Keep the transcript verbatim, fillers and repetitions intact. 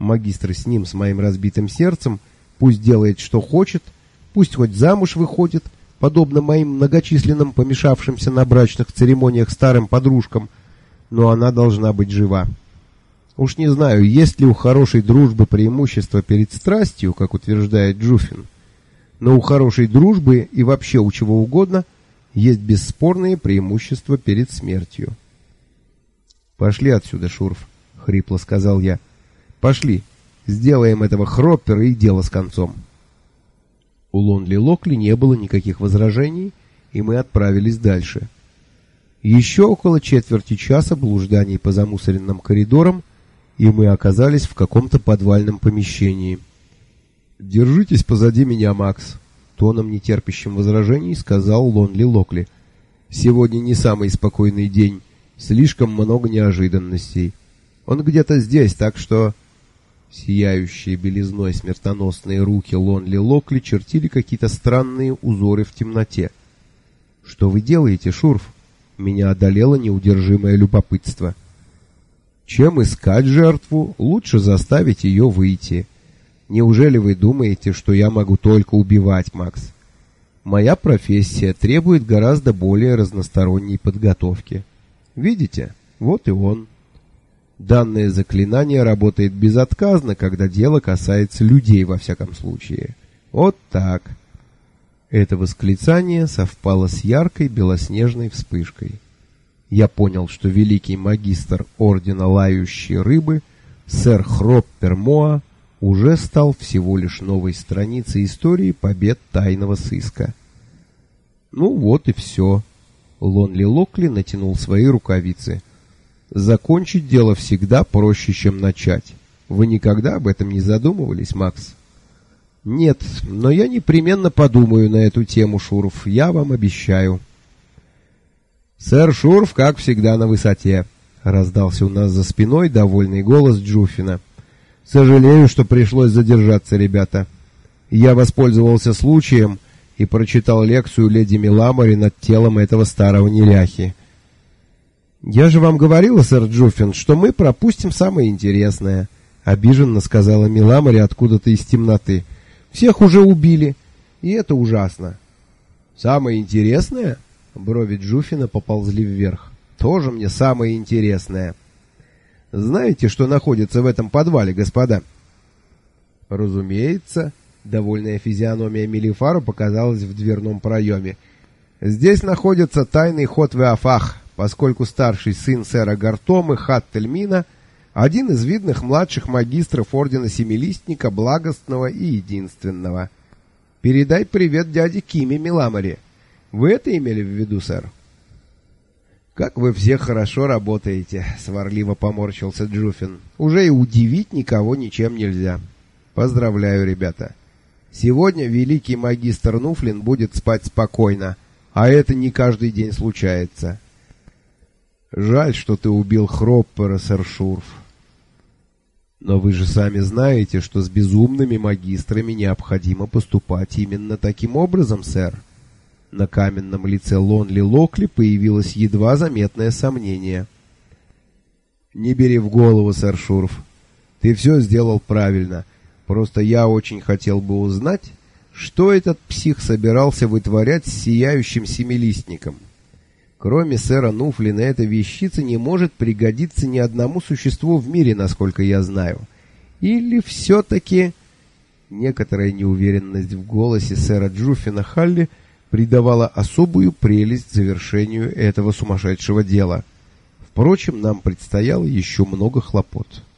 Магистр с ним, с моим разбитым сердцем, пусть делает, что хочет, пусть хоть замуж выходит, подобно моим многочисленным помешавшимся на брачных церемониях старым подружкам, но она должна быть жива. Уж не знаю, есть ли у хорошей дружбы преимущество перед страстью, как утверждает Джуфин, но у хорошей дружбы и вообще у чего угодно есть бесспорные преимущества перед смертью. «Пошли отсюда, Шурф», — хрипло сказал я. «Пошли, сделаем этого Хроппера и дело с концом». У Лонли Локли не было никаких возражений, и мы отправились дальше. Еще около четверти часа блужданий по замусоренным коридорам, и мы оказались в каком-то подвальном помещении. «Держитесь позади меня, Макс», — тоном нетерпящим возражений сказал Лонли Локли. «Сегодня не самый спокойный день, слишком много неожиданностей. Он где-то здесь, так что...» Сияющие белизной смертоносные руки Лонли Локли чертили какие-то странные узоры в темноте. «Что вы делаете, Шурф?» Меня одолело неудержимое любопытство. «Чем искать жертву, лучше заставить ее выйти. Неужели вы думаете, что я могу только убивать, Макс? Моя профессия требует гораздо более разносторонней подготовки. Видите? Вот и он». Данное заклинание работает безотказно, когда дело касается людей, во всяком случае. Вот так. Это восклицание совпало с яркой белоснежной вспышкой. Я понял, что великий магистр Ордена Лающей Рыбы, сэр Хроппер Моа, уже стал всего лишь новой страницей истории побед тайного сыска. Ну вот и все. Лонли Локли натянул свои рукавицы. Закончить дело всегда проще, чем начать. Вы никогда об этом не задумывались, Макс? Нет, но я непременно подумаю на эту тему, Шурф, я вам обещаю. Сэр Шурф, как всегда, на высоте, раздался у нас за спиной довольный голос Джуфина. Сожалею, что пришлось задержаться, ребята. Я воспользовался случаем и прочитал лекцию леди Миламори над телом этого старого неряхи. «Я же вам говорила, сэр Джуффин, что мы пропустим самое интересное», — обиженно сказала Миламори откуда-то из темноты. «Всех уже убили, и это ужасно». «Самое интересное?» — брови Джуффина поползли вверх. «Тоже мне самое интересное. Знаете, что находится в этом подвале, господа?» «Разумеется», — довольная физиономия Мелифара показалась в дверном проеме. «Здесь находится тайный ход Веафах, поскольку старший сын сэра Гартомы, Хаттельмина, один из видных младших магистров Ордена Семилистника, благостного и единственного. Передай привет дяде Киме, Миламори. Вы это имели в виду, сэр?» «Как вы все хорошо работаете», — сварливо поморщился Джуфин. «Уже и удивить никого ничем нельзя. Поздравляю, ребята. Сегодня великий магистр Нуфлин будет спать спокойно, а это не каждый день случается». «Жаль, что ты убил Хроппера, сэр Шурф. Но вы же сами знаете, что с безумными магистрами необходимо поступать именно таким образом, сэр». На каменном лице Лонли Локли появилось едва заметное сомнение. «Не бери в голову, сэр Шурф. Ты все сделал правильно. Просто я очень хотел бы узнать, что этот псих собирался вытворять с сияющим семилистником. Кроме сэра Нуфлина, эта вещица не может пригодиться ни одному существу в мире, насколько я знаю. Или все-таки...» Некоторая неуверенность в голосе сэра Джуффина Халли придавала особую прелесть завершению этого сумасшедшего дела. Впрочем, нам предстояло еще много хлопот.